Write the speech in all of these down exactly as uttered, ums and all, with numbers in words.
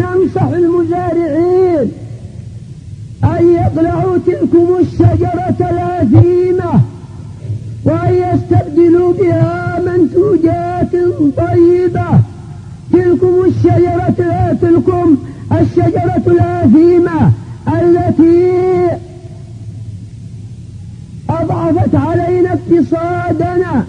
ننصح المزارعين أن يقلعوا تلكم الشجرة الآثيمة وأن يستبدلوا بها منتوجات طيبة. تلكم الشجرة تلكم الشجرة الآثيمة التي أضعفت علينا اقتصادنا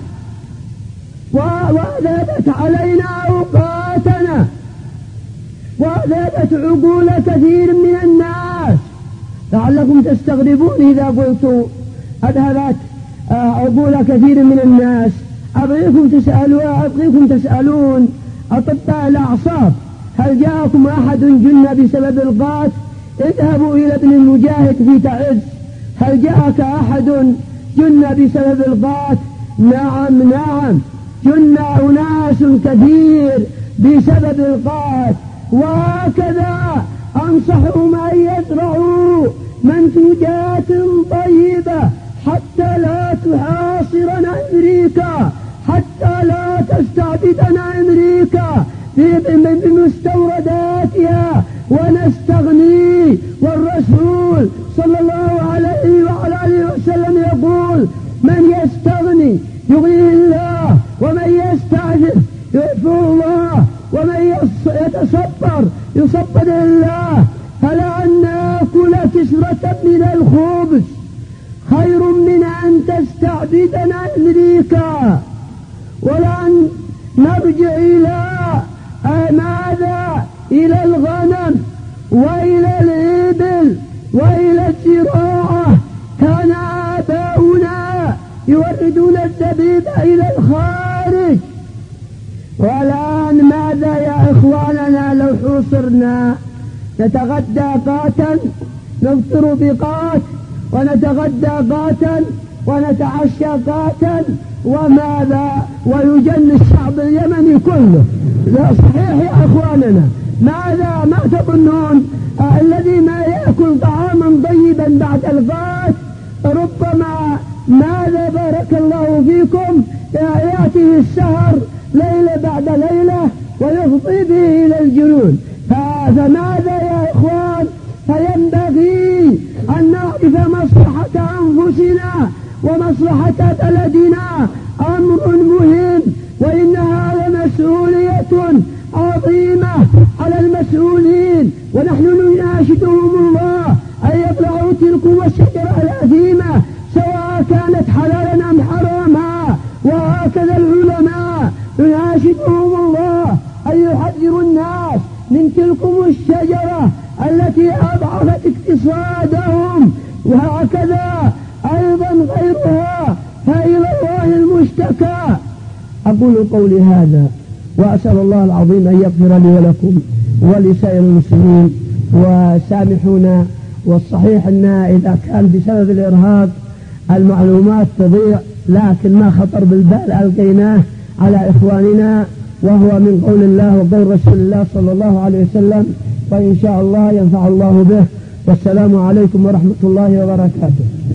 وأذهبت علينا أوقاتنا وأذهبت عقول كثير من الناس. لعلكم تستغربون إذا قلت أذهبت عقول كثير من الناس. أبغيكم تسألون أبغيكم تسألون أطباء الأعصاب هل جاءكم أحد جن بسبب الغاث؟ اذهبوا إلى ابن المجاهد في تعز. هل جاءك أحد جن بسبب الغاث؟ نعم نعم، جن أناس كثير بسبب الغاث. وهكذا أنصحهم أن يزرعوا منتوجات طيبة حتى لا تحاصرنا أمريكا، حتى لا تستعبدنا أمريكا بمستورداتها ونستغني. والرسول صلى الله عليه وعلى آله وسلم يقول: من يستغني يغنيه الله، ومن يستعجل يعفو الله، ومن يتصبر يصبر الله. فلا أن نأكل كسرة من الخبز خير من أن تستعبدنا أمريكا، ولأن نرجع إلى ماذا؟ إلى الغنم وإلى الإبل وإلى الزراعة. كان آباؤنا يوردون الزبيب إلى الخارج. والآن ماذا يا إخواننا؟ لو حوصرنا نتغدى قاتا نفطر بقات، ونتغدى قاتا ونتعشى قاتا، وماذا؟ ويجن الشعب اليمني كله. لا صحيح يا أخواننا؟ ماذا ما تظنون؟ آه الذي ما يأكل طعاما طيبا بعد الغاث ربما ماذا بارك الله فيكم يأتيه السهر ليلة بعد ليلة ويفضي به إلى الجنون. فماذا يا إخوان؟ فينبغي أن نعرف مصلحة أنفسنا ومصلحة بلدنا، أمر مهم، وإنها لمسؤولية عظيمة على المسؤولين. ونحن نناشدهم الله أن يطلعوا تلكم الشجرة الأثيمة سواء كانت حلالا أم حراما. وهكذا العلماء نناشدهم الله أن يحذروا الناس من تلكم الشجرة التي أضعفت اقتصادهم. وهكذا أيضا غيرها، فإلى الله المشتكى. أقول قولي هذا وأسأل الله العظيم أن يغفر لي ولكم ولسائر المسلمين. وسامحونا. والصحيح أن إذا كان بسبب الإرهاب المعلومات تضيع، لكن ما خطر بالبال ألقيناه على إخواننا، وهو من قول الله وقول رسول الله صلى الله عليه وسلم، وإن شاء الله ينفع الله به. والسلام عليكم ورحمة الله وبركاته.